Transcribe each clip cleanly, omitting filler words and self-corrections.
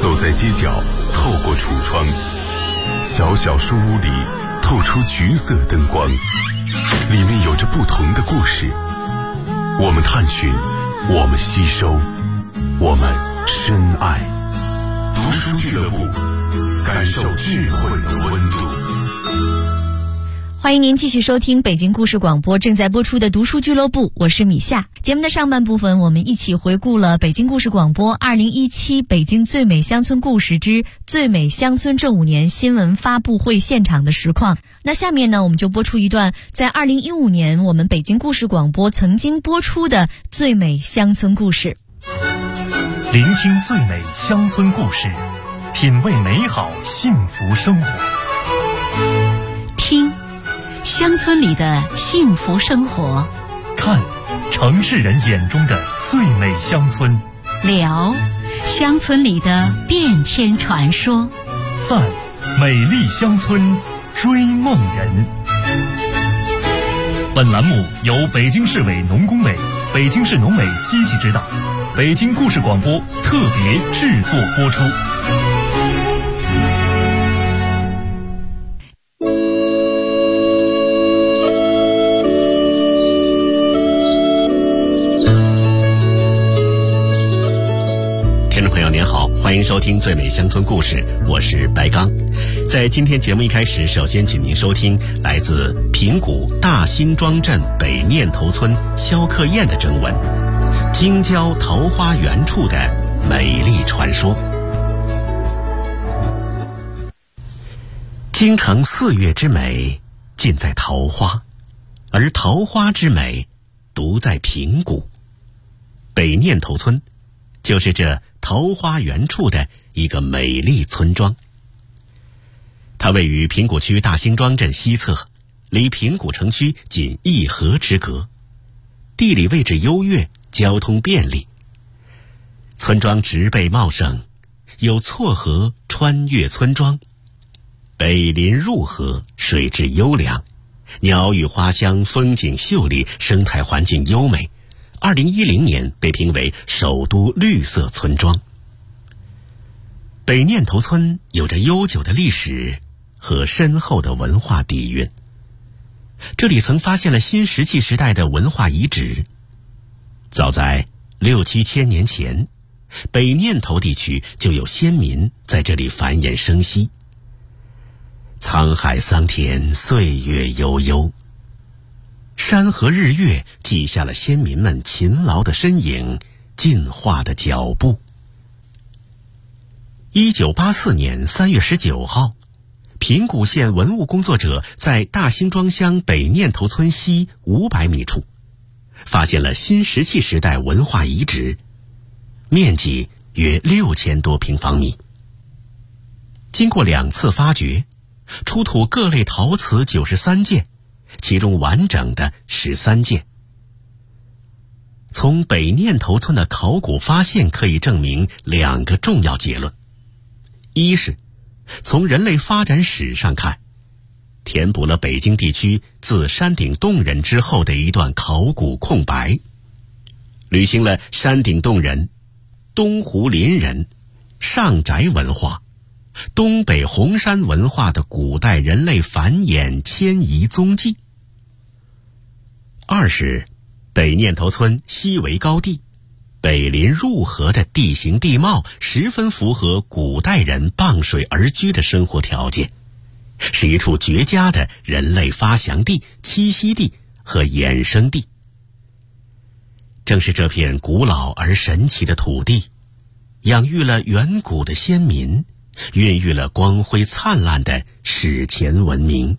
走在街角，透过橱窗，小小书屋里透出橘色灯光，里面有着不同的故事。我们探寻，我们吸收，我们深爱。读书俱乐部，感受智慧的温度。 欢迎您继续收听北京故事广播正在播出的读书俱乐部，我是米夏。节目的上半部分，我们一起回顾了北京故事广播2017北京最美乡村故事之最美乡村这5年新闻发布会现场的实况。那下面呢，我们就播出一段在2015年我们北京故事广播曾经播出的最美乡村故事。 聆听最美乡村故事，品味美好幸福生活。 听乡村里的幸福生活， 看城市人眼中的最美乡村， 聊乡村里的变迁传说， 赞美丽乡村追梦人。本栏目由北京市委农工委、北京市农委积极指导，北京故事广播特别制作播出。 听众朋友您好，欢迎收听最美乡村故事，我是白刚。在今天节目一开始，首先请您收听来自平谷大辛庄镇北念头村肖克燕的征文，京郊桃花源处的美丽传说。京城4月之美尽在桃花，而桃花之美独在平谷。北念头村就是这桃花源处的一个美丽村庄。它位于平谷区大辛庄镇西侧，离平谷城区仅1河之隔，地理位置优越，交通便利。村庄植被茂盛，有错河穿越村庄，北临入河，水质优良，鸟语花香，风景秀丽，生态环境优美。2010年被评为首都绿色村庄。北念头村有着悠久的历史和深厚的文化底蕴，这里曾发现了新石器时代的文化遗址。早在6、7千年前，北念头地区就有先民在这里繁衍生息。沧海桑田，岁月悠悠，山河日月记下了先民们勤劳的身影，进化的脚步。1984年3月19号，平谷县文物工作者在大辛庄乡北念头村西500米处发现了新石器时代文化遗址，面积约6000多平方米。经过2次发掘，出土各类陶瓷93件，其中完整的13件。从北念头村的考古发现可以证明2个重要结论：一是从人类发展史上看，填补了北京地区自山顶洞人之后的一段考古空白，履行了山顶洞人、东湖林人、上宅文化、东北红山文化的古代人类繁衍迁移踪迹。二是北念头村西为高地，北临入河的地形地貌十分符合古代人傍水而居的生活条件，是一处绝佳的人类发祥地、栖息地和衍生地。正是这片古老而神奇的土地，养育了远古的先民，孕育了光辉灿烂的史前文明。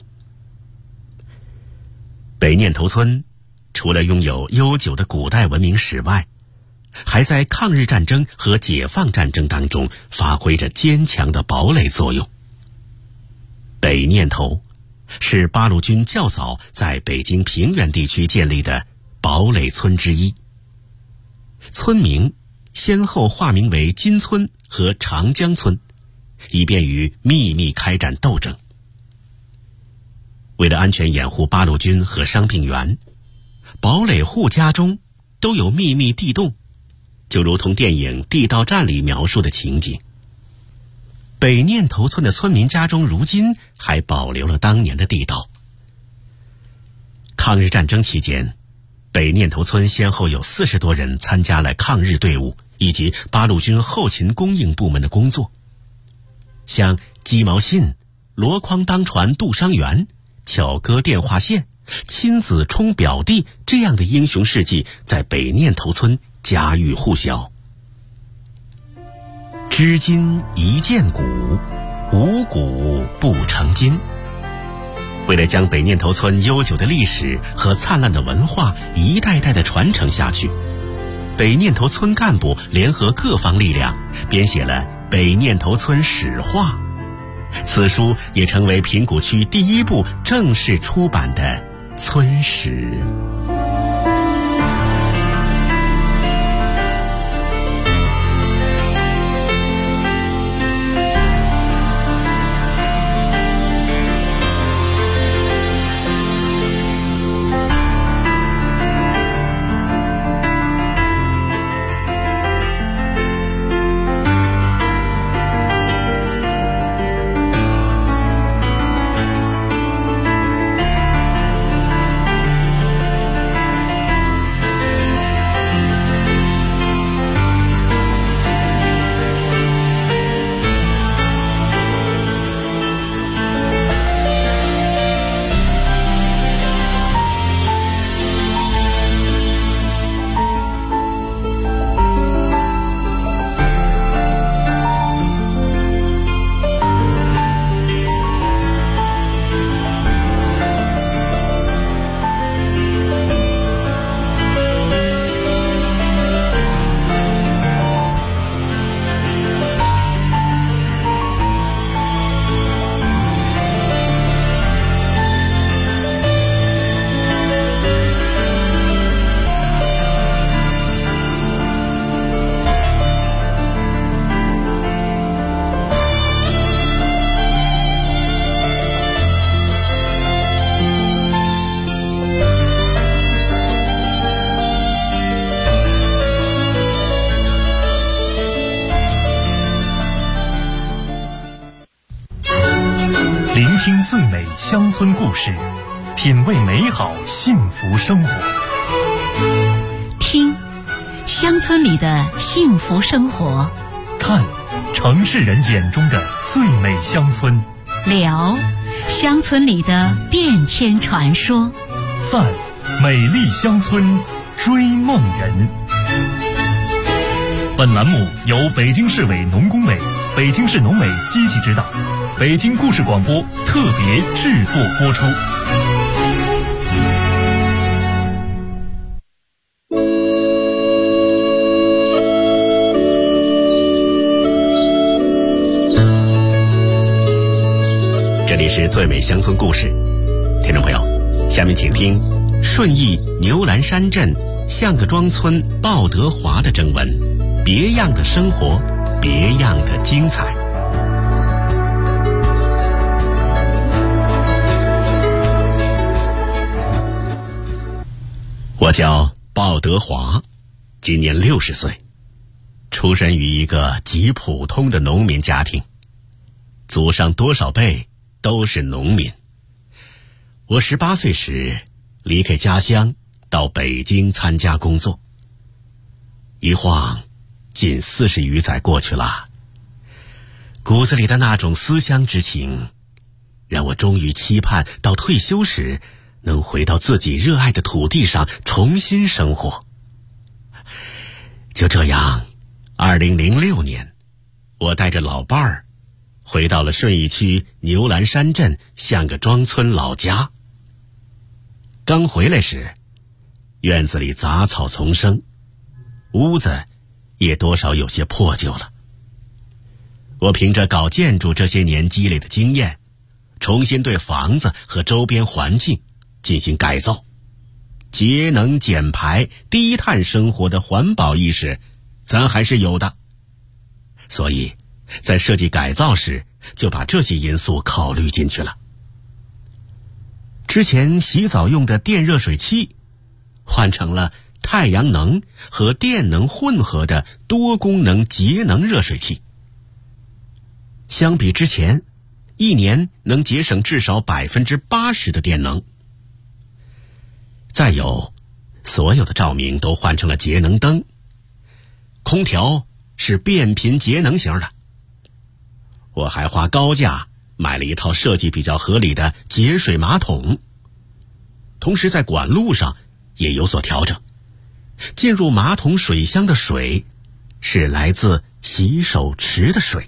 北念头村除了拥有悠久的古代文明史外，还在抗日战争和解放战争当中发挥着坚强的堡垒作用。北念头是八路军较早在北京平原地区建立的堡垒村之一，村民先后化名为金村和长江村，以便于秘密开展斗争。为了安全掩护八路军和伤病员，堡垒户家中都有秘密地洞，就如同电影《地道战》里描述的情景。 北念头村的村民家中如今还保留了当年的地道。抗日战争期间，北念头村先后有40多人参加了抗日队伍以及八路军后勤供应部门的工作，像鸡毛信、箩筐当船渡伤员、巧割电话线、亲子冲表弟这样的英雄事迹在北念头村家喻户晓。知今宜见古，无古不成今。为了将北念头村悠久的历史和灿烂的文化一代代的传承下去，北念头村干部联合各方力量编写了《北念头村史话》，此书也成为平谷区第一部正式出版的村史。 听最美乡村故事，品味美好幸福生活。 听乡村里的幸福生活， 看城市人眼中的最美乡村， 聊乡村里的变迁传说， 赞美丽乡村追梦人。本栏目由北京市委农工委、北京市农委积极指导，北京故事广播特别制作播出。 这里是最美乡村故事，听众朋友，下面请听顺义牛栏山镇象个庄村鲍德华的征文，别样的生活，别样的精彩。我叫鲍德华，今年60岁，出身于一个极普通的农民家庭，祖上多少辈都是农民。我18岁时离开家乡到北京参加工作，一晃近40余载过去了，骨子里的那种思乡之情让我终于期盼到退休时能回到自己热爱的土地上重新生活。就这样2006年，我带着老伴儿回到了顺义区牛栏山镇象个庄村老家。刚回来时，院子里杂草丛生，屋子也多少有些破旧了。我凭着搞建筑这些年积累的经验，重新对房子和周边环境进行改造，节能减排、低碳生活的环保意识咱还是有的，所以在设计改造时就把这些因素考虑进去了。之前洗澡用的电热水器换成了太阳能和电能混合的多功能节能热水器。 相比之前，一年能节省至少80%的电能。再有，所有的照明都换成了节能灯，空调是变频节能型的。我还花高价买了一套设计比较合理的节水马桶，同时在管路上也有所调整。进入马桶水箱的水是来自洗手池的水。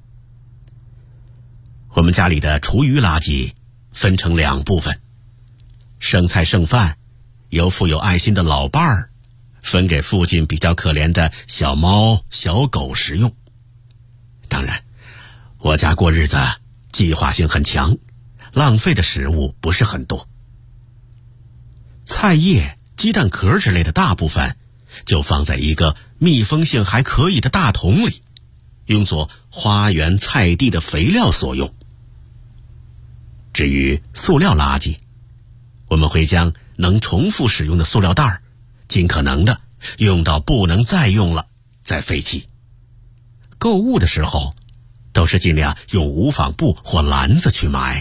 我们家里的厨余垃圾分成2部分，剩菜剩饭由富有爱心的老伴儿分给附近比较可怜的小猫小狗食用。当然，我家过日子计划性很强，浪费的食物不是很多。菜叶、鸡蛋壳之类的大部分就放在一个密封性还可以的大桶里，用作花园菜地的肥料所用。至于塑料垃圾，我们会将能重复使用的塑料袋尽可能的用到不能再用了再废弃。购物的时候都是尽量用无纺布或篮子去买。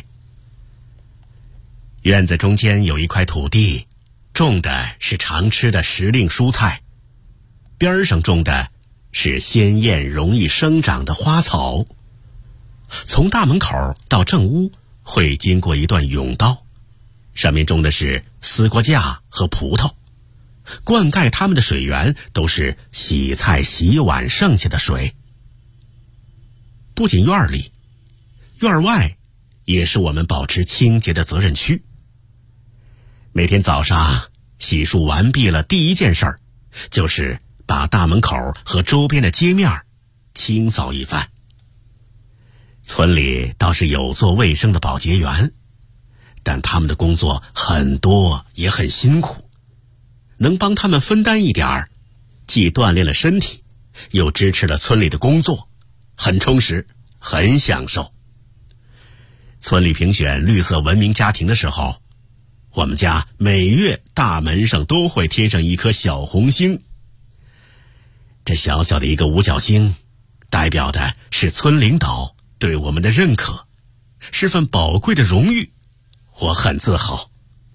院子中间有一块土地，种的是常吃的时令蔬菜，边上种的是鲜艳容易生长的花草。从大门口到正屋会经过一段甬道，上面种的是丝瓜架和葡萄，灌溉它们的水源都是洗菜洗碗剩下的水。不仅院里，院外也是我们保持清洁的责任区。每天早上洗漱完毕了，第一件事就是把大门口和周边的街面清扫一番。村里倒是有做卫生的保洁员，但他们的工作很多也很辛苦，能帮他们分担一点，既锻炼了身体，又支持了村里的工作，很充实，很享受。村里评选绿色文明家庭的时候，我们家每月大门上都会贴上一颗小红星。这小小的一个五角星，代表的是村领导对我们的认可，是份宝贵的荣誉，我很自豪。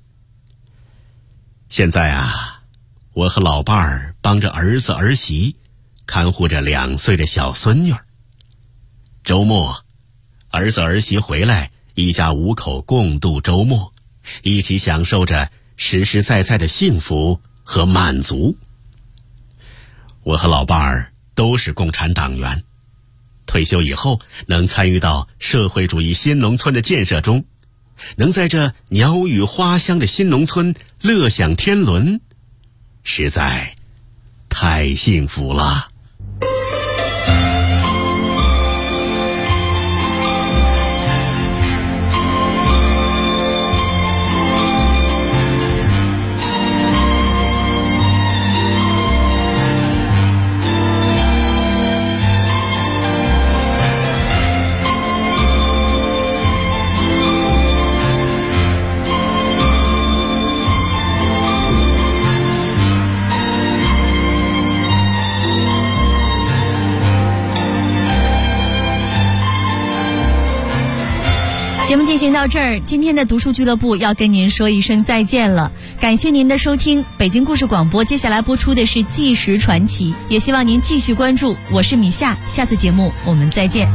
现在啊，我和老伴儿帮着儿子儿媳看护着2岁的小孙女儿。周末，儿子儿媳回来，一家5口共度周末，一起享受着实实在在的幸福和满足。我和老伴儿都是共产党员，退休以后能参与到社会主义新农村的建设中，能在这鸟语花香的新农村乐享天伦，实在太幸福了。 节目进行到这儿，今天的读书俱乐部要跟您说一声再见了。感谢您的收听，北京故事广播接下来播出的是《纪实传奇》，也希望您继续关注。我是米夏，下次节目我们再见。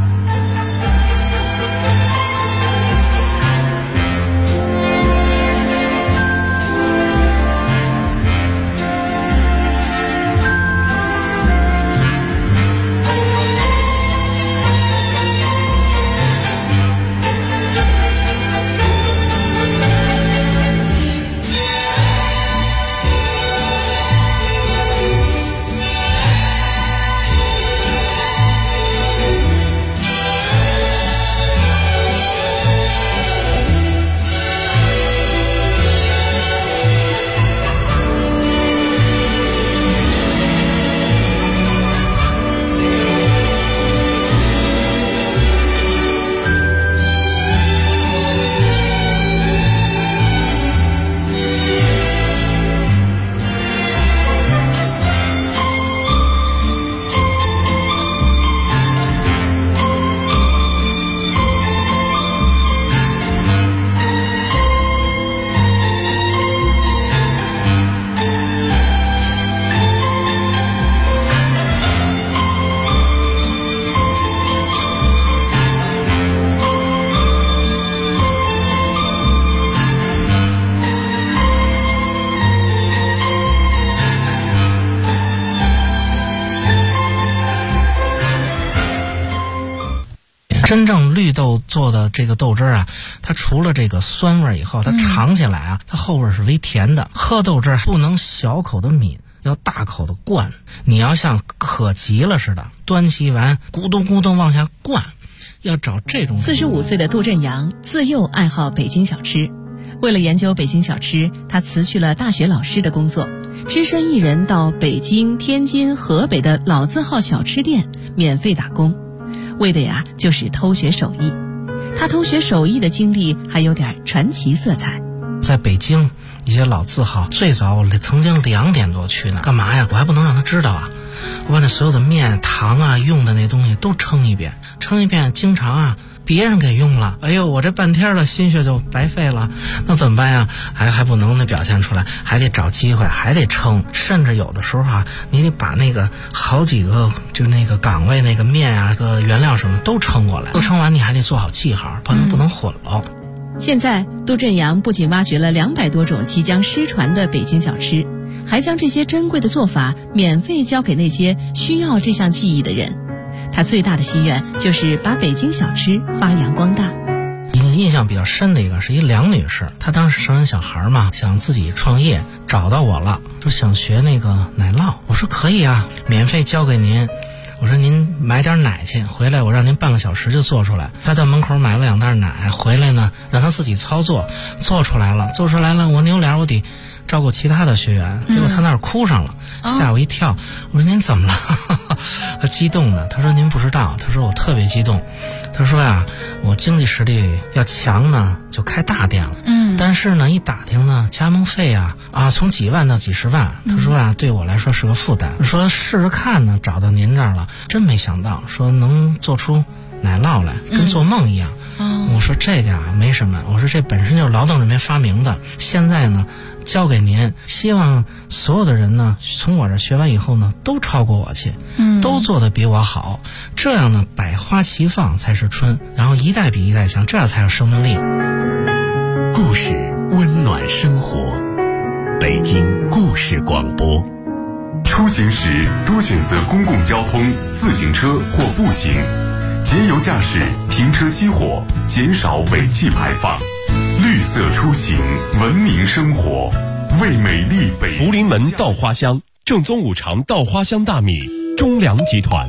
真正绿豆做的这个豆汁啊，它除了这个酸味以后，它尝起来啊，它后味是微甜的。喝豆汁不能小口的抿，要大口的灌。你要像渴急了似的，端起碗咕咚咕咚往下灌，要找这种。 45岁的杜振阳自幼爱好北京小吃，为了研究北京小吃，他辞去了大学老师的工作，只身一人到北京、天津、河北的老字号小吃店免费打工，为的呀就是偷学手艺。他偷学手艺的经历还有点传奇色彩。 在北京一些老字号，最早我曾经2点多去呢，干嘛呀？我还不能让他知道啊！我把那所有的面、糖啊、用的那东西都称一遍，经常啊别人给用了，哎呦，我这半天的心血就白费了，那怎么办呀？还不能那表现出来，还得找机会，还得称，甚至有的时候啊，你得把那个好几个就那个岗位那个面啊、个原料什么都称过来，都称完你还得做好记号，不能混了。 现在杜振阳不仅挖掘了200多种即将失传的北京小吃，还将这些珍贵的做法免费教给那些需要这项技艺的人。他最大的心愿就是把北京小吃发扬光大。 印象比较深的一个是一梁女士，她当时生完小孩嘛，想自己创业，找到我了，说想学那个奶酪。我说可以啊，免费教给您。我说您买点奶去，回来我让您半个小时就做出来。他在门口买了2袋奶，回来呢让他自己操作，做出来了，我扭脸我得照顾其他的学员，结果他那儿哭上了，吓我一跳。我说您怎么了？他激动的，他说您不知道，他说我特别激动。他说呀，我经济实力要强呢，就开大店了。但是呢，一打听呢，加盟费啊从几万到几十万。他说啊，对我来说是个负担。说试试看呢，找到您这儿了，真没想到，说能做出奶酪来，跟做梦一样。我说这个啊没什么，我说这本身就是劳动人民发明的，现在呢交给您，希望所有的人呢从我这学完以后呢都超过我去，都做得比我好，这样呢百花齐放才是春，然后一代比一代强，这样才有生命力。 故事温暖生活，北京故事广播。 出行时多选择公共交通、自行车或步行，节油驾驶，停车熄火，减少尾气排放。绿色出行，文明生活，为美丽北京。 福临门稻花香，正宗五常稻花香大米，中粮集团。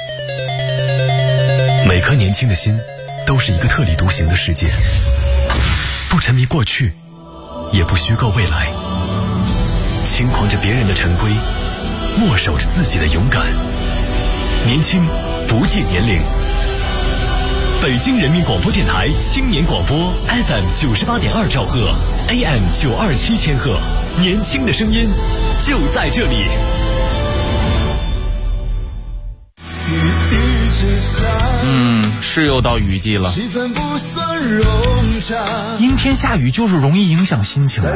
每颗年轻的心都是一个特立独行的世界，不沉迷过去，也不虚构未来，轻狂着别人的陈规，默守着自己的勇敢。年轻不计年龄。北京人民广播电台青年广播 FM 98.2兆赫 AM 927千赫，年轻的声音就在这里。 是又到雨季了， 阴天下雨就是容易影响心情。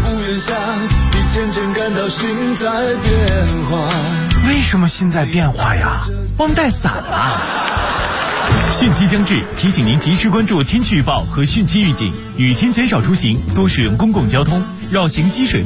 为什么心在变化呀？忘带伞了。 汛期将至，提醒您及时关注天气预报和汛期预警，雨天减少出行，多使用公共交通，绕行积水路。